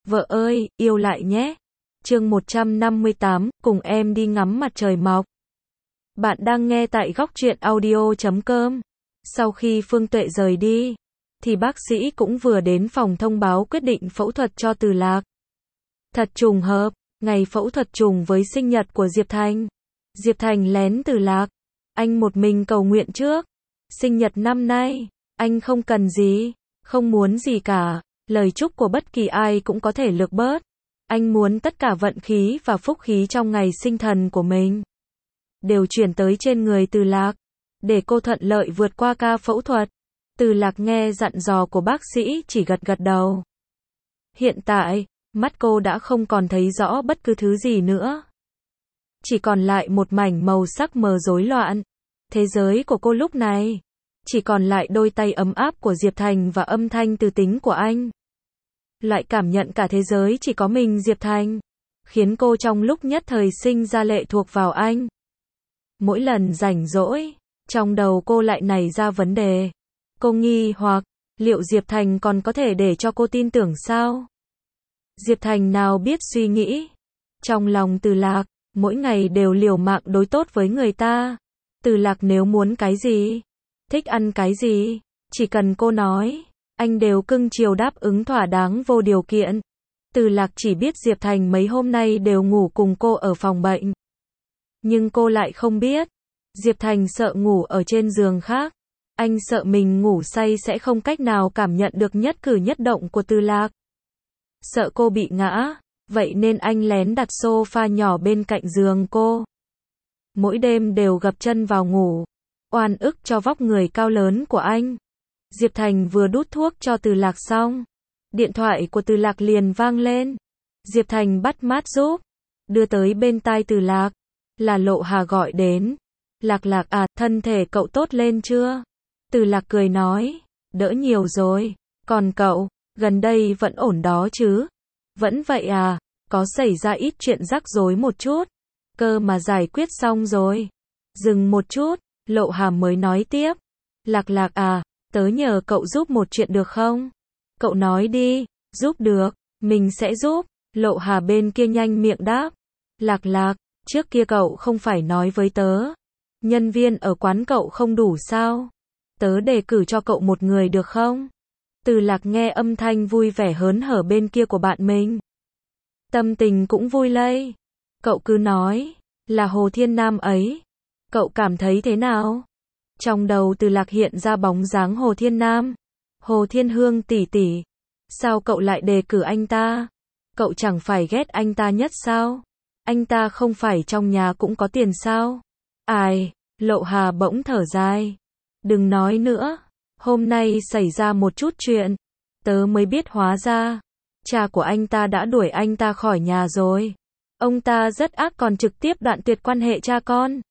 Vợ ơi, yêu lại nhé. Chương 158, cùng em đi ngắm mặt trời mọc. Bạn đang nghe tại góc truyện audio.com. Sau khi Phương Tuệ rời đi, thì bác sĩ cũng vừa đến phòng thông báo quyết định phẫu thuật cho Từ Lạc. Thật trùng hợp, ngày phẫu thuật trùng với sinh nhật của Diệp Thành. Diệp Thành lén Từ Lạc. Anh một mình cầu nguyện trước. Sinh nhật năm nay, anh không cần gì, không muốn gì cả. Lời chúc của bất kỳ ai cũng có thể lược bớt. Anh muốn tất cả vận khí và phúc khí trong ngày sinh thần của mình đều chuyển tới trên người Từ Lạc, để cô thuận lợi vượt qua ca phẫu thuật. Từ Lạc nghe dặn dò của bác sĩ chỉ gật gật đầu. Hiện tại, mắt cô đã không còn thấy rõ bất cứ thứ gì nữa. Chỉ còn lại một mảnh màu sắc mờ rối loạn. Thế giới của cô lúc này chỉ còn lại đôi tay ấm áp của Diệp Thành và âm thanh từ tính của anh. Loại cảm nhận cả thế giới chỉ có mình Diệp Thành, khiến cô trong lúc nhất thời sinh ra lệ thuộc vào anh. Mỗi lần rảnh rỗi, trong đầu cô lại nảy ra vấn đề. Cô nghi hoặc, liệu Diệp Thành còn có thể để cho cô tin tưởng sao? Diệp Thành nào biết suy nghĩ. Trong lòng Từ Lạc, mỗi ngày đều liều mạng đối tốt với người ta. Từ Lạc nếu muốn cái gì, thích ăn cái gì, chỉ cần cô nói, anh đều cưng chiều đáp ứng thỏa đáng vô điều kiện. Từ Lạc chỉ biết Diệp Thành mấy hôm nay đều ngủ cùng cô ở phòng bệnh. Nhưng cô lại không biết, Diệp Thành sợ ngủ ở trên giường khác. Anh sợ mình ngủ say sẽ không cách nào cảm nhận được nhất cử nhất động của Từ Lạc. Sợ cô bị ngã, vậy nên anh lén đặt sofa nhỏ bên cạnh giường cô. Mỗi đêm đều gập chân vào ngủ, oan ức cho vóc người cao lớn của anh. Diệp Thành vừa đút thuốc cho Từ Lạc xong, điện thoại của Từ Lạc liền vang lên. Diệp Thành bắt mát giúp, đưa tới bên tai Từ Lạc, là Lộ Hà gọi đến. Lạc Lạc à, thân thể cậu tốt lên chưa? Từ Lạc cười nói, đỡ nhiều rồi, còn cậu, gần đây vẫn ổn đó chứ? Vẫn vậy à, có xảy ra ít chuyện rắc rối một chút, cơ mà giải quyết xong rồi. Dừng một chút, Lộ Hà mới nói tiếp, Lạc Lạc à, tớ nhờ cậu giúp một chuyện được không? Cậu nói đi. Giúp được, mình sẽ giúp. Lộ Hà bên kia nhanh miệng đáp. Lạc Lạc, trước kia cậu không phải nói với tớ, nhân viên ở quán cậu không đủ sao? Tớ đề cử cho cậu một người được không? Từ Lạc nghe âm thanh vui vẻ hớn hở bên kia của bạn mình, tâm tình cũng vui lây. Cậu cứ nói, là Hồ Thiên Nam ấy. Cậu cảm thấy thế nào? Trong đầu Từ Lạc hiện ra bóng dáng Hồ Thiên Nam. Hồ Thiên Hương tỷ tỷ. Sao cậu lại đề cử anh ta? Cậu chẳng phải ghét anh ta nhất sao? Anh ta không phải trong nhà cũng có tiền sao? Ai? Lộ Hà bỗng thở dài. Đừng nói nữa. Hôm nay xảy ra một chút chuyện. Tớ mới biết hóa ra, cha của anh ta đã đuổi anh ta khỏi nhà rồi. Ông ta rất ác còn trực tiếp đoạn tuyệt quan hệ cha con.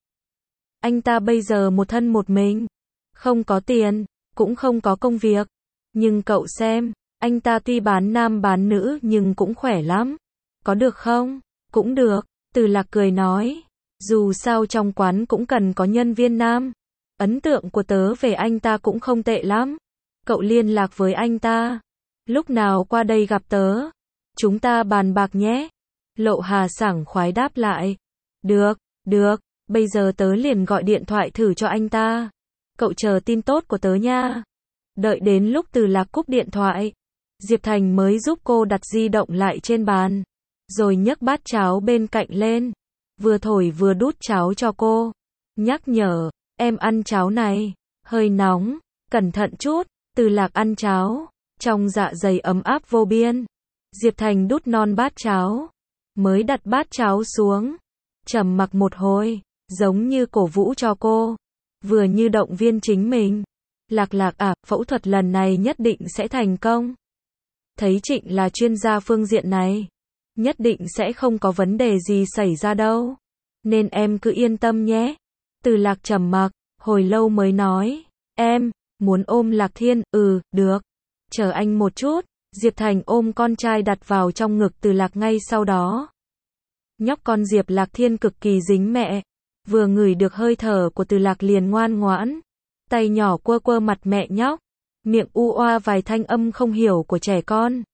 Anh ta bây giờ một thân một mình, không có tiền, cũng không có công việc. Nhưng cậu xem, anh ta tuy bán nam bán nữ nhưng cũng khỏe lắm. Có được không? Cũng được. Từ Lạc cười nói, dù sao trong quán cũng cần có nhân viên nam. Ấn tượng của tớ về anh ta cũng không tệ lắm. Cậu liên lạc với anh ta, lúc nào qua đây gặp tớ, chúng ta bàn bạc nhé. Lộ Hà sảng khoái đáp lại. Được, được, bây giờ tớ liền gọi điện thoại thử cho anh ta. Cậu chờ tin tốt của tớ nha. Đợi đến lúc Từ Lạc cúp điện thoại, Diệp Thành mới giúp cô đặt di động lại trên bàn, rồi nhấc bát cháo bên cạnh lên, vừa thổi vừa đút cháo cho cô. Nhắc nhở, em ăn cháo này, hơi nóng, cẩn thận chút. Từ Lạc ăn cháo, trong dạ dày ấm áp vô biên. Diệp Thành đút non bát cháo, mới đặt bát cháo xuống, trầm mặc một hồi, giống như cổ vũ cho cô, vừa như động viên chính mình. Lạc Lạc à, phẫu thuật lần này nhất định sẽ thành công. Thấy Trịnh là chuyên gia phương diện này, nhất định sẽ không có vấn đề gì xảy ra đâu, nên em cứ yên tâm nhé. Từ Lạc trầm mặc, hồi lâu mới nói, em muốn ôm Lạc Thiên. Được. Chờ anh một chút. Diệp Thành ôm con trai đặt vào trong ngực Từ Lạc ngay sau đó. Nhóc con Diệp Lạc Thiên cực kỳ dính mẹ, vừa ngửi được hơi thở của Từ Lạc liền ngoan ngoãn, tay nhỏ quơ quơ mặt mẹ nhóc, miệng u oa vài thanh âm không hiểu của trẻ con.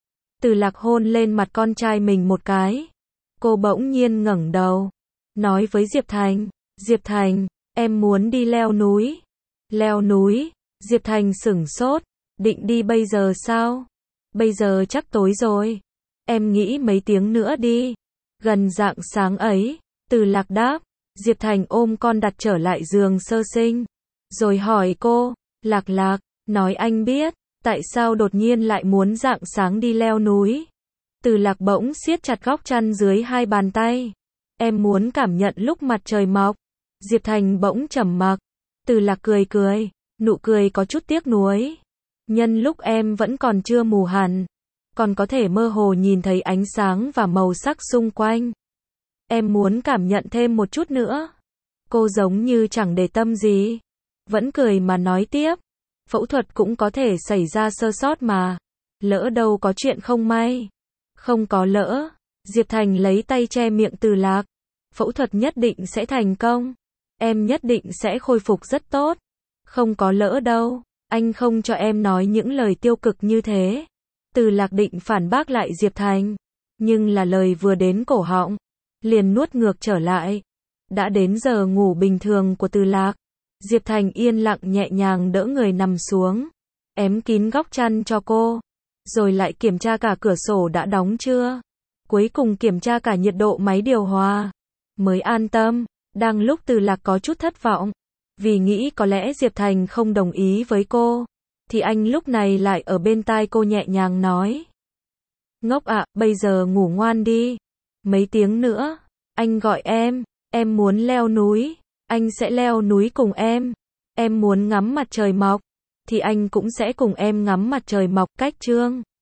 Từ Lạc hôn lên mặt con trai mình một cái. Cô bỗng nhiên ngẩng đầu, nói với Diệp Thành, Diệp Thành, em muốn đi leo núi. Leo núi? Diệp Thành sửng sốt, định đi bây giờ sao? Bây giờ chắc tối rồi. Em nghĩ mấy tiếng nữa đi. Gần rạng sáng ấy, Từ Lạc đáp. Diệp Thành ôm con đặt trở lại giường sơ sinh, rồi hỏi cô, Lạc Lạc, nói anh biết, tại sao đột nhiên lại muốn rạng sáng đi leo núi? Từ Lạc bỗng siết chặt góc chăn dưới hai bàn tay. Em muốn cảm nhận lúc mặt trời mọc. Diệp Thành bỗng trầm mặc. Từ Lạc cười cười, nụ cười có chút tiếc nuối. Nhân lúc em vẫn còn chưa mù hẳn, còn có thể mơ hồ nhìn thấy ánh sáng và màu sắc xung quanh. Em muốn cảm nhận thêm một chút nữa. Cô giống như chẳng để tâm gì, vẫn cười mà nói tiếp. Phẫu thuật cũng có thể xảy ra sơ sót mà. Lỡ đâu có chuyện không may. Không có lỡ. Diệp Thành lấy tay che miệng Từ Lạc. Phẫu thuật nhất định sẽ thành công. Em nhất định sẽ khôi phục rất tốt. Không có lỡ đâu. Anh không cho em nói những lời tiêu cực như thế. Từ Lạc định phản bác lại Diệp Thành. Nhưng là lời vừa đến cổ họng, liền nuốt ngược trở lại. Đã đến giờ ngủ bình thường của Từ Lạc. Diệp Thành yên lặng nhẹ nhàng đỡ người nằm xuống, ém kín góc chăn cho cô, rồi lại kiểm tra cả cửa sổ đã đóng chưa. Cuối cùng kiểm tra cả nhiệt độ máy điều hòa, mới an tâm. Đang lúc Từ Lạc có chút thất vọng, vì nghĩ có lẽ Diệp Thành không đồng ý với cô, thì anh lúc này lại ở bên tai cô nhẹ nhàng nói. Ngốc ạ, bây giờ ngủ ngoan đi. Mấy tiếng nữa, anh gọi em muốn leo núi, anh sẽ leo núi cùng em. Em muốn ngắm mặt trời mọc, thì anh cũng sẽ cùng em ngắm mặt trời mọc. Cách chương